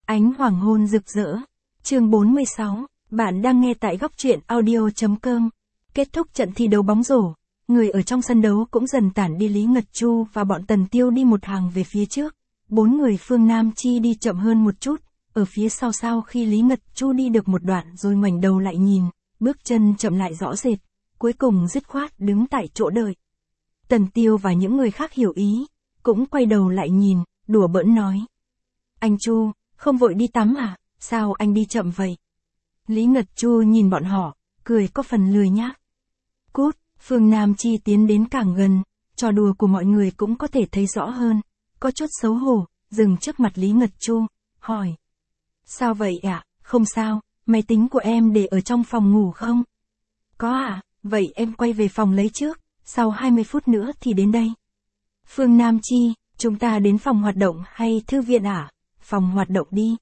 Ánh hoàng hôn rực rỡ. Chương 46, bạn đang nghe tại góc truyện audio.com. Kết thúc trận thi đấu bóng rổ, người ở trong sân đấu cũng dần tản đi. Lý Ngật Chu và bọn Tần Tiêu đi một hàng về phía trước. 4 người Phương Nam Chi đi chậm hơn một chút, ở phía sau khi Lý Ngật Chu đi được một đoạn rồi ngoảnh đầu lại nhìn, bước chân chậm lại rõ rệt, cuối cùng dứt khoát đứng tại chỗ đợi. Tần Tiêu và những người khác hiểu ý, cũng quay đầu lại nhìn, đùa bỡn nói. Anh Chu, không vội đi tắm à, sao anh đi chậm vậy? Lý Ngật Chu nhìn bọn họ, cười có phần lười nhác. Cút, Phương Nam Chi tiến đến càng gần, trò đùa của mọi người cũng có thể thấy rõ hơn, có chút xấu hổ, dừng trước mặt Lý Ngật Chu, hỏi. Sao vậy ạ? Không sao, máy tính của em để ở trong phòng ngủ không? Có ạ, vậy em quay về phòng lấy trước, sau 20 phút nữa thì đến đây. Phương Nam Chi, chúng ta đến phòng hoạt động hay thư viện ạ? Phòng hoạt động đi.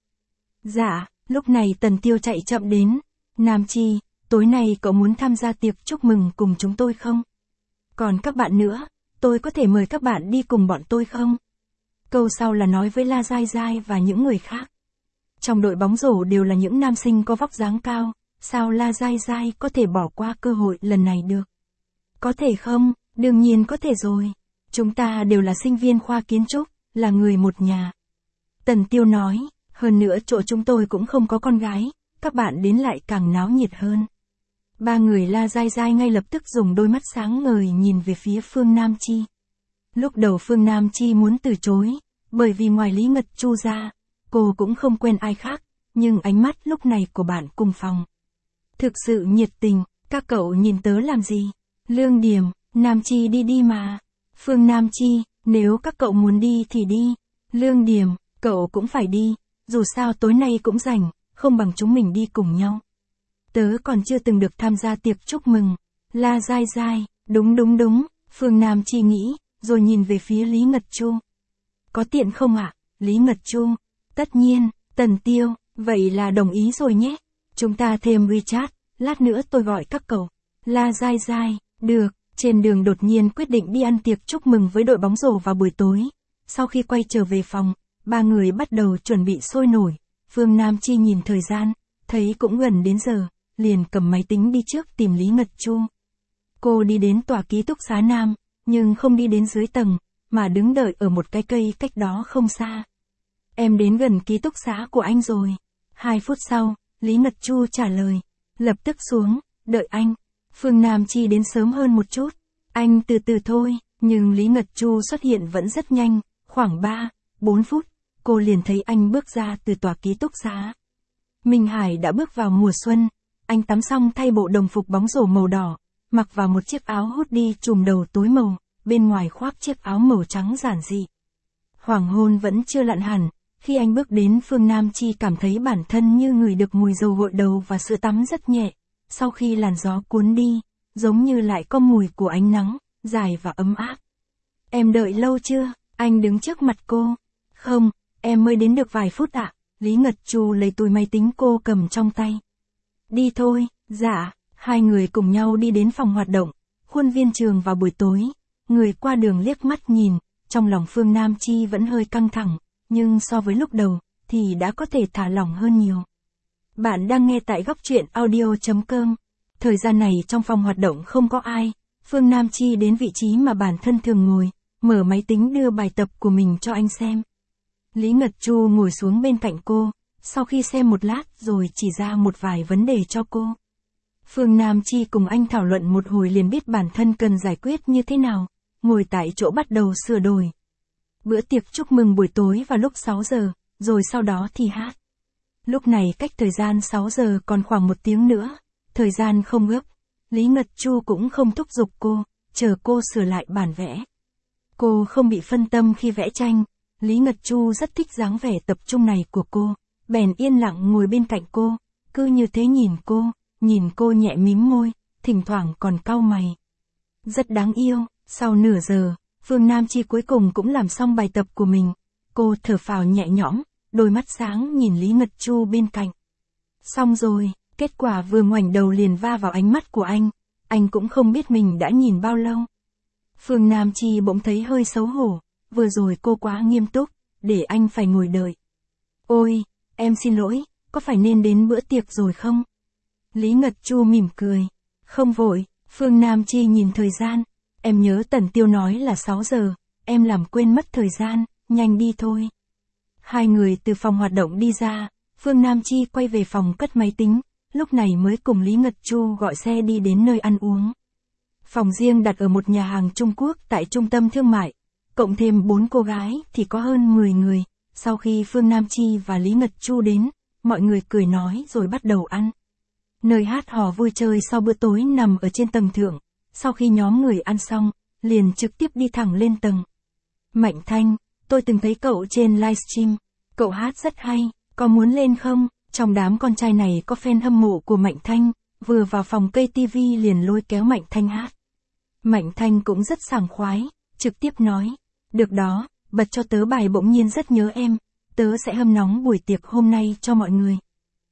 Dạ, lúc này Tần Tiêu chạy chậm đến. Nam Chi, tối nay cậu muốn tham gia tiệc chúc mừng cùng chúng tôi không? Còn các bạn nữa, tôi có thể mời các bạn đi cùng bọn tôi không? Câu sau là nói với La Giai Giai và những người khác. Trong đội bóng rổ đều là những nam sinh có vóc dáng cao, sao La Giai Giai có thể bỏ qua cơ hội lần này được? Có thể không? Đương nhiên có thể rồi. Chúng ta đều là sinh viên khoa kiến trúc, là người một nhà. Tần Tiêu nói, hơn nữa chỗ chúng tôi cũng không có con gái, các bạn đến lại càng náo nhiệt hơn. Ba người La Giai Giai ngay lập tức dùng đôi mắt sáng ngời nhìn về phía Phương Nam Chi. Lúc đầu Phương Nam Chi muốn từ chối, bởi vì ngoài Lý Ngật Chu ra, cô cũng không quen ai khác, nhưng ánh mắt lúc này của bạn cùng phòng. Thực sự nhiệt tình, các cậu nhìn tớ làm gì? Lương Điểm, Nam Chi đi mà. Phương Nam Chi, nếu các cậu muốn đi thì đi. Lương Điểm, cậu cũng phải đi, dù sao tối nay cũng rảnh, không bằng chúng mình đi cùng nhau. Tớ còn chưa từng được tham gia tiệc chúc mừng. La Giai Giai, đúng, Phương Nam Chi nghĩ, rồi nhìn về phía Lý Ngật Chu. Có tiện không ạ? Lý Ngật Chu, tất nhiên. Tần Tiêu, vậy là đồng ý rồi nhé. Chúng ta thêm WeChat, lát nữa tôi gọi các cậu. La Giai Giai, được. Trên đường đột nhiên quyết định đi ăn tiệc chúc mừng với đội bóng rổ vào buổi tối. Sau khi quay trở về phòng, ba người bắt đầu chuẩn bị sôi nổi. Phương Nam Chi nhìn thời gian, thấy cũng gần đến giờ, liền cầm máy tính đi trước tìm Lý Ngật Chu. Cô đi đến tòa ký túc xá Nam, nhưng không đi đến dưới tầng, mà đứng đợi ở một cái cây cách đó không xa. Em đến gần ký túc xá của anh rồi. 2 phút sau, Lý Ngật Chu trả lời. Lập tức xuống, đợi anh. Phương Nam Chi đến sớm hơn một chút. Anh từ từ thôi, nhưng Lý Ngật Chu xuất hiện vẫn rất nhanh, khoảng 3-4 phút, cô liền thấy anh bước ra từ tòa ký túc xá. Minh Hải đã bước vào mùa xuân, anh tắm xong thay bộ đồng phục bóng rổ màu đỏ, mặc vào một chiếc áo hoodie trùm đầu tối màu, bên ngoài khoác chiếc áo màu trắng giản dị. Hoàng hôn vẫn chưa lặn hẳn, khi anh bước đến Phương Nam Chi cảm thấy bản thân như ngửi được mùi dầu gội đầu và sữa tắm rất nhẹ. Sau khi làn gió cuốn đi, giống như lại có mùi của ánh nắng, dài và ấm áp. Em đợi lâu chưa? Anh đứng trước mặt cô. Không, em mới đến được vài phút ạ. Lý Ngật Chu lấy túi máy tính cô cầm trong tay. Đi thôi, dạ. Hai người cùng nhau đi đến phòng hoạt động, khuôn viên trường vào buổi tối. Người qua đường liếc mắt nhìn, trong lòng Phương Nam Chi vẫn hơi căng thẳng, nhưng so với lúc đầu, thì đã có thể thả lỏng hơn nhiều. Bạn đang nghe tại góc truyện audio.com. Thời gian này trong phòng hoạt động không có ai. Phương Nam Chi đến vị trí mà bản thân thường ngồi, mở máy tính đưa bài tập của mình cho anh xem. Lý Ngật Chu ngồi xuống bên cạnh cô, sau khi xem một lát rồi chỉ ra một vài vấn đề cho cô. Phương Nam Chi cùng anh thảo luận một hồi liền biết bản thân cần giải quyết như thế nào, ngồi tại chỗ bắt đầu sửa đổi. Bữa tiệc chúc mừng buổi tối vào lúc 6 giờ, rồi sau đó thì hát. Lúc này cách thời gian 6 giờ còn khoảng 1 tiếng nữa, thời gian không gấp. Lý Ngật Chu cũng không thúc giục cô, chờ cô sửa lại bản vẽ. Cô không bị phân tâm khi vẽ tranh, Lý Ngật Chu rất thích dáng vẻ tập trung này của cô, bèn yên lặng ngồi bên cạnh cô, cứ như thế nhìn cô nhẹ mím môi, thỉnh thoảng còn cau mày. Rất đáng yêu. Sau nửa giờ, Phương Nam Chi cuối cùng cũng làm xong bài tập của mình, cô thở phào nhẹ nhõm, đôi mắt sáng nhìn Lý Ngật Chu bên cạnh. Xong rồi, kết quả vừa ngoảnh đầu liền va vào ánh mắt của anh cũng không biết mình đã nhìn bao lâu. Phương Nam Chi bỗng thấy hơi xấu hổ, vừa rồi cô quá nghiêm túc, để anh phải ngồi đợi. Ôi, em xin lỗi, có phải nên đến bữa tiệc rồi không? Lý Ngật Chu mỉm cười. Không vội, Phương Nam Chi nhìn thời gian. Em nhớ Tần Tiêu nói là 6 giờ, em làm quên mất thời gian, nhanh đi thôi. Hai người từ phòng hoạt động đi ra, Phương Nam Chi quay về phòng cất máy tính, lúc này mới cùng Lý Ngật Chu gọi xe đi đến nơi ăn uống. Phòng riêng đặt ở một nhà hàng Trung Quốc tại trung tâm thương mại, cộng thêm 4 cô gái thì có hơn 10 người. Sau khi Phương Nam Chi và Lý Ngật Chu đến, mọi người cười nói rồi bắt đầu ăn. Nơi hát hò vui chơi sau bữa tối nằm ở trên tầng thượng, sau khi nhóm người ăn xong, liền trực tiếp đi thẳng lên tầng. Mạnh Thanh, tôi từng thấy cậu trên livestream, cậu hát rất hay, có muốn lên không? Trong đám con trai này có fan hâm mộ của Mạnh Thanh, vừa vào phòng cây TV liền lôi kéo Mạnh Thanh hát. Mạnh Thanh cũng rất sảng khoái, trực tiếp nói, được đó, bật cho tớ bài Bỗng Nhiên Rất Nhớ Em, tớ sẽ hâm nóng buổi tiệc hôm nay cho mọi người.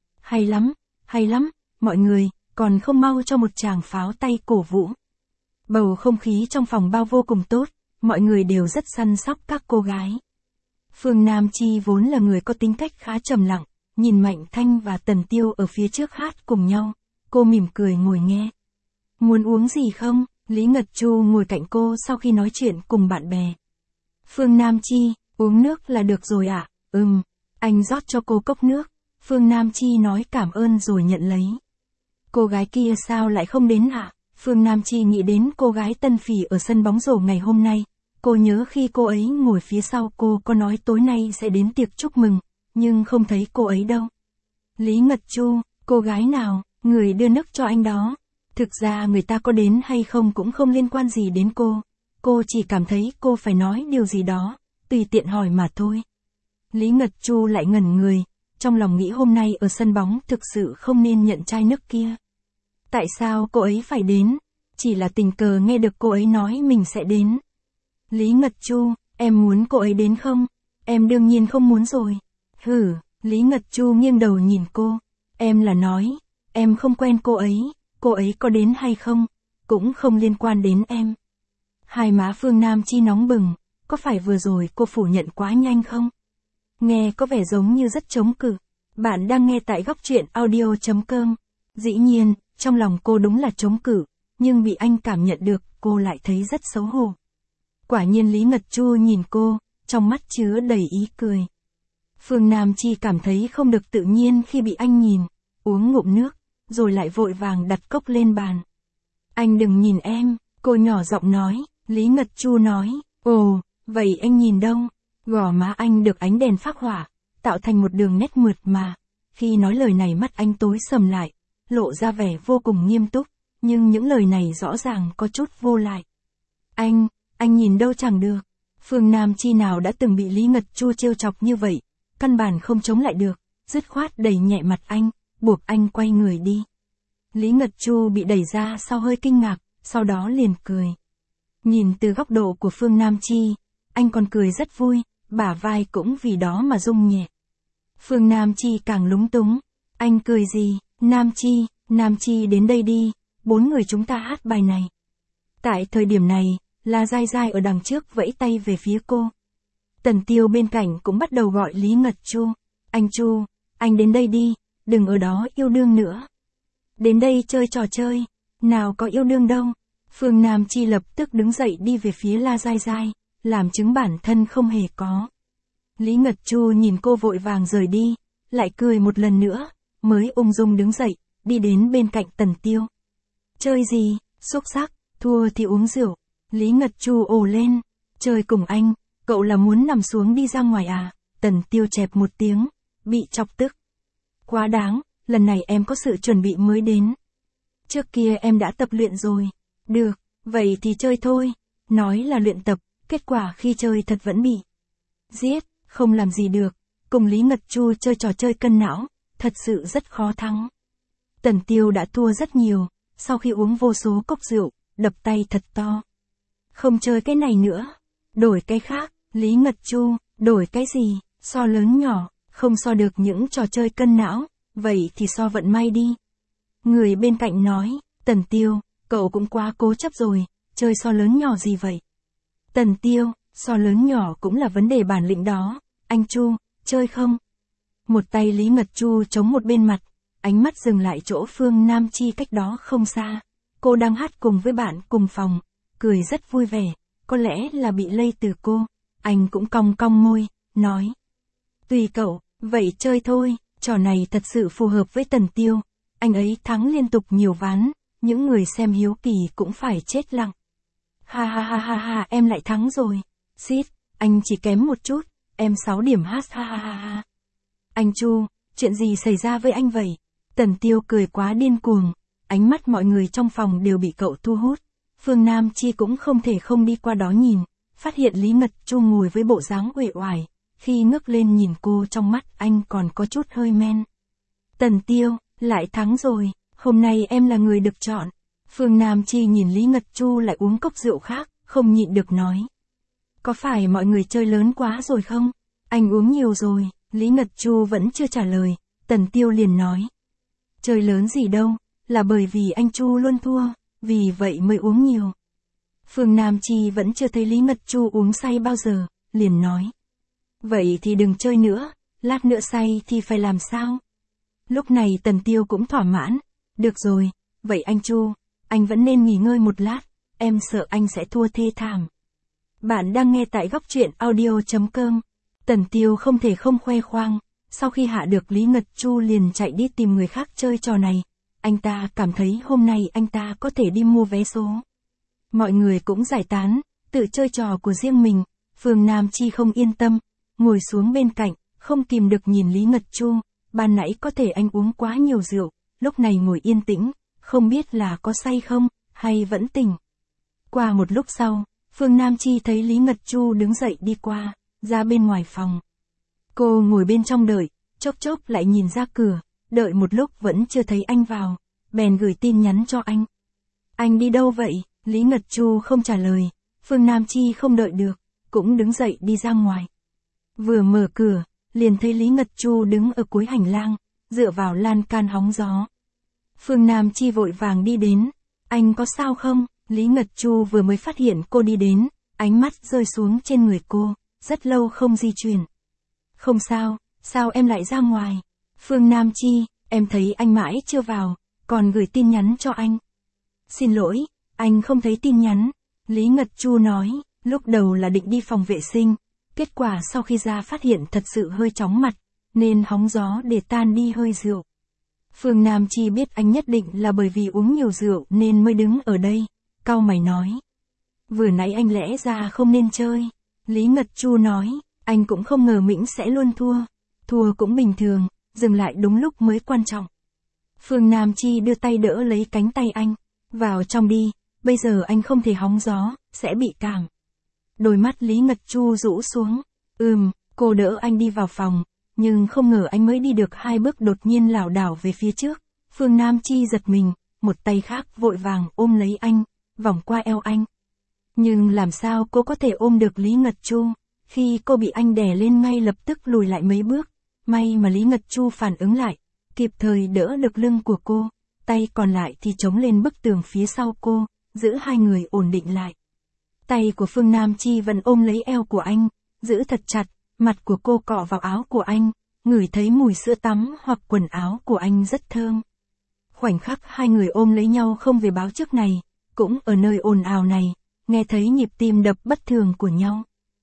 Hay lắm, mọi người, còn không mau cho một tràng pháo tay cổ vũ. Bầu không khí trong phòng bao vô cùng tốt, mọi người đều rất săn sóc các cô gái. Phương Nam Chi vốn là người có tính cách khá trầm lặng, nhìn Mạnh Thanh và Tần Tiêu ở phía trước hát cùng nhau, cô mỉm cười ngồi nghe. Muốn uống gì không? Lý Ngật Chu ngồi cạnh cô sau khi nói chuyện cùng bạn bè. Phương Nam Chi, uống nước là được rồi ạ. Anh rót cho cô cốc nước. Phương Nam Chi nói cảm ơn rồi nhận lấy. Cô gái kia sao lại không đến ạ? Phương Nam Chi nghĩ đến cô gái Tân Phỉ ở sân bóng rổ ngày hôm nay. Cô nhớ khi cô ấy ngồi phía sau cô có nói tối nay sẽ đến tiệc chúc mừng, nhưng không thấy cô ấy đâu. Lý Ngật Chu, cô gái nào, người đưa nước cho anh đó. Thực ra người ta có đến hay không cũng không liên quan gì đến cô chỉ cảm thấy cô phải nói điều gì đó, tùy tiện hỏi mà thôi. Lý Ngật Chu lại ngẩn người, trong lòng nghĩ hôm nay ở sân bóng thực sự không nên nhận chai nước kia. Tại sao cô ấy phải đến? Chỉ là tình cờ nghe được cô ấy nói mình sẽ đến. Lý Ngật Chu, em muốn cô ấy đến không? Em đương nhiên không muốn rồi. Lý Ngật Chu nghiêng đầu nhìn cô. Em là nói, em không quen cô ấy có đến hay không, cũng không liên quan đến em. Hai má Phương Nam Chi nóng bừng, có phải vừa rồi cô phủ nhận quá nhanh không? Nghe có vẻ giống như rất chống cự. Bạn đang nghe tại góc truyện audio.com. Dĩ nhiên, trong lòng cô đúng là chống cự, nhưng bị anh cảm nhận được, cô lại thấy rất xấu hổ. Quả nhiên Lý Ngật Chu nhìn cô, trong mắt chứa đầy ý cười. Phương Nam Chi cảm thấy không được tự nhiên khi bị anh nhìn, uống ngụm nước, rồi lại vội vàng đặt cốc lên bàn. Anh đừng nhìn em, cô nhỏ giọng nói. Lý Ngật Chu nói, ồ, vậy anh nhìn đâu? Gò má anh được ánh đèn phác hỏa, tạo thành một đường nét mượt mà. Khi nói lời này mắt anh tối sầm lại, lộ ra vẻ vô cùng nghiêm túc, nhưng những lời này rõ ràng có chút vô lại. Anh nhìn đâu chẳng được. Phương Nam Chi nào đã từng bị Lý Ngật Chu trêu chọc như vậy, căn bản không chống lại được, dứt khoát đẩy nhẹ mặt anh, buộc anh quay người đi. Lý Ngật Chu bị đẩy ra sau hơi kinh ngạc, sau đó liền cười. Nhìn từ góc độ của Phương Nam Chi, anh còn cười rất vui, bả vai cũng vì đó mà rung nhẹ. Phương Nam Chi càng lúng túng. Anh cười gì? Nam Chi đến đây đi, 4 người chúng ta hát bài này. Tại thời điểm này, La Giai Giai ở đằng trước vẫy tay về phía cô. Tần Tiêu bên cạnh cũng bắt đầu gọi Lý Ngật Chu. Anh Chu, anh đến đây đi, đừng ở đó yêu đương nữa. Đến đây chơi trò chơi, nào có yêu đương đâu. Phương Nam Chi lập tức đứng dậy đi về phía La Giai Giai, làm chứng bản thân không hề có. Lý Ngật Chu nhìn cô vội vàng rời đi, lại cười một lần nữa, mới ung dung đứng dậy, đi đến bên cạnh Tần Tiêu. Chơi gì, xúc xắc, thua thì uống rượu. Lý Ngật Chu ồ lên, chơi cùng anh, cậu là muốn nằm xuống đi ra ngoài à? Tần Tiêu chẹp một tiếng, bị chọc tức. Quá đáng, lần này em có sự chuẩn bị mới đến. Trước kia em đã tập luyện rồi. Được, vậy thì chơi thôi. Nói là luyện tập, kết quả khi chơi thật vẫn bị giết, không làm gì được. Cùng Lý Ngật Chu chơi trò chơi cân não, thật sự rất khó thắng. Tần Tiêu đã thua rất nhiều, sau khi uống vô số cốc rượu, đập tay thật to. Không chơi cái này nữa, đổi cái khác. Lý Ngật Chu, đổi cái gì? So lớn nhỏ, không so được những trò chơi cân não, vậy thì so vận may đi. Người bên cạnh nói, Tần Tiêu, cậu cũng quá cố chấp rồi, chơi so lớn nhỏ gì vậy? Tần Tiêu, so lớn nhỏ cũng là vấn đề bản lĩnh đó, anh Chu, chơi không? Một tay Lý Ngật Chu chống một bên mặt, ánh mắt dừng lại chỗ Phương Nam Chi cách đó không xa. Cô đang hát cùng với bạn cùng phòng, cười rất vui vẻ, có lẽ là bị lây từ cô. Anh cũng cong cong môi, nói. Tùy cậu, vậy chơi thôi, trò này thật sự phù hợp với Tần Tiêu. Anh ấy thắng liên tục nhiều ván, những người xem hiếu kỳ cũng phải chết lặng. Ha ha ha ha ha, em lại thắng rồi. Xít, anh chỉ kém một chút, em 6 điểm hát ha ha ha ha. Anh Chu, chuyện gì xảy ra với anh vậy? Tần Tiêu cười quá điên cuồng, ánh mắt mọi người trong phòng đều bị cậu thu hút. Phương Nam Chi cũng không thể không đi qua đó nhìn, phát hiện Lý Ngật Chu ngồi với bộ dáng uể oải, khi ngước lên nhìn cô trong mắt anh còn có chút hơi men. Tần Tiêu, lại thắng rồi, hôm nay em là người được chọn. Phương Nam Chi nhìn Lý Ngật Chu lại uống cốc rượu khác, không nhịn được nói. Có phải mọi người chơi lớn quá rồi không? Anh uống nhiều rồi, Lý Ngật Chu vẫn chưa trả lời, Tần Tiêu liền nói. Chơi lớn gì đâu, là bởi vì anh Chu luôn thua, vì vậy mới uống nhiều. Phương Nam Chi vẫn chưa thấy Lý Ngật Chu uống say bao giờ, liền nói. Vậy thì đừng chơi nữa, lát nữa say thì phải làm sao? Lúc này Tần Tiêu cũng thỏa mãn. Được rồi, vậy anh Chu, anh vẫn nên nghỉ ngơi một lát, em sợ anh sẽ thua thê thảm. Bạn đang nghe tại góc truyện audio.com. Tần Tiêu không thể không khoe khoang, sau khi hạ được Lý Ngật Chu liền chạy đi tìm người khác chơi trò này. Anh ta cảm thấy hôm nay anh ta có thể đi mua vé số. Mọi người cũng giải tán, tự chơi trò của riêng mình. Phương Nam Chi không yên tâm, ngồi xuống bên cạnh, không kìm được nhìn Lý Ngật Chu. Ban nãy có thể anh uống quá nhiều rượu, lúc này ngồi yên tĩnh, không biết là có say không, hay vẫn tỉnh. Qua một lúc sau, Phương Nam Chi thấy Lý Ngật Chu đứng dậy đi qua, ra bên ngoài phòng. Cô ngồi bên trong đợi, chốc chốc lại nhìn ra cửa, đợi một lúc vẫn chưa thấy anh vào, bèn gửi tin nhắn cho anh. Anh đi đâu vậy? Lý Ngật Chu không trả lời, Phương Nam Chi không đợi được, cũng đứng dậy đi ra ngoài. Vừa mở cửa, liền thấy Lý Ngật Chu đứng ở cuối hành lang, dựa vào lan can hóng gió. Phương Nam Chi vội vàng đi đến, anh có sao không? Lý Ngật Chu vừa mới phát hiện cô đi đến, ánh mắt rơi xuống trên người cô, rất lâu không di chuyển. Không sao, sao em lại ra ngoài? Phương Nam Chi, em thấy anh mãi chưa vào, còn gửi tin nhắn cho anh. Xin lỗi, anh không thấy tin nhắn. Lý Ngật Chu nói, lúc đầu là định đi phòng vệ sinh, kết quả sau khi ra phát hiện thật sự hơi chóng mặt, nên hóng gió để tan đi hơi rượu. Phương Nam Chi biết anh nhất định là bởi vì uống nhiều rượu nên mới đứng ở đây, cau mày nói. Vừa nãy anh lẽ ra không nên chơi. Lý Ngật Chu nói, anh cũng không ngờ Mĩnh sẽ luôn thua. Thua cũng bình thường, dừng lại đúng lúc mới quan trọng. Phương Nam Chi đưa tay đỡ lấy cánh tay anh, vào trong đi, bây giờ anh không thể hóng gió, sẽ bị cảm. Đôi mắt Lý Ngật Chu rũ xuống, cô đỡ anh đi vào phòng, nhưng không ngờ anh mới đi được 2 bước đột nhiên lảo đảo về phía trước. Phương Nam Chi giật mình, một tay khác vội vàng ôm lấy anh, vòng qua eo anh. Nhưng làm sao cô có thể ôm được Lý Ngật Chu, khi cô bị anh đè lên ngay lập tức lùi lại mấy bước. May mà Lý Ngật Chu phản ứng lại, kịp thời đỡ được lưng của cô, tay còn lại thì chống lên bức tường phía sau cô, giữ hai người ổn định lại. Tay của Phương Nam Chi vẫn ôm lấy eo của anh, giữ thật chặt, mặt của cô cọ vào áo của anh, ngửi thấy mùi sữa tắm hoặc quần áo của anh rất thơm. Khoảnh khắc hai người ôm lấy nhau không về báo trước này, cũng ở nơi ồn ào này, nghe thấy nhịp tim đập bất thường của nhau.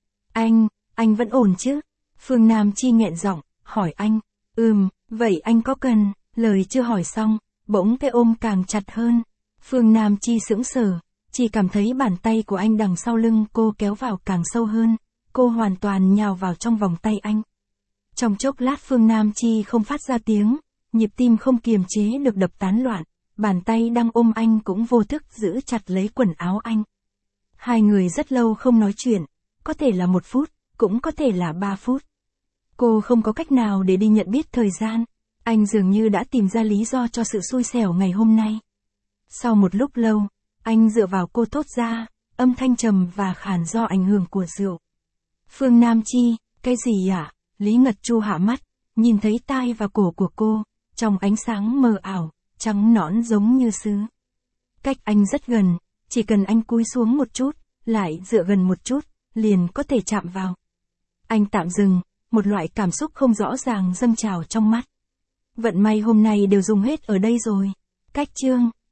Anh vẫn ổn chứ? Phương Nam Chi nghẹn giọng, hỏi anh. Vậy anh có cần? Lời chưa hỏi xong, bỗng cái ôm càng chặt hơn. Phương Nam Chi sững sờ, chỉ cảm thấy bàn tay của anh đằng sau lưng cô kéo vào càng sâu hơn, cô hoàn toàn nhào vào trong vòng tay anh. Trong chốc lát Phương Nam Chi không phát ra tiếng, nhịp tim không kiềm chế được đập tán loạn, bàn tay đang ôm anh cũng vô thức giữ chặt lấy quần áo anh. Hai người rất lâu không nói chuyện, có thể là 1 phút, cũng có thể là 3 phút. Cô không có cách nào để đi nhận biết thời gian, anh dường như đã tìm ra lý do cho sự xui xẻo ngày hôm nay. Sau một lúc lâu, anh dựa vào cô thốt ra, âm thanh trầm và khàn do ảnh hưởng của rượu. Phương Nam Chi, cái gì ạ? Lý Ngật Chu hạ mắt, nhìn thấy tai và cổ của cô, trong ánh sáng mờ ảo, trắng nõn giống như sứ. Cách anh rất gần, chỉ cần anh cúi xuống một chút, lại dựa gần một chút, liền có thể chạm vào. Anh tạm dừng, một loại cảm xúc không rõ ràng dâng trào trong mắt. Vận may hôm nay đều dùng hết ở đây rồi. Cách chương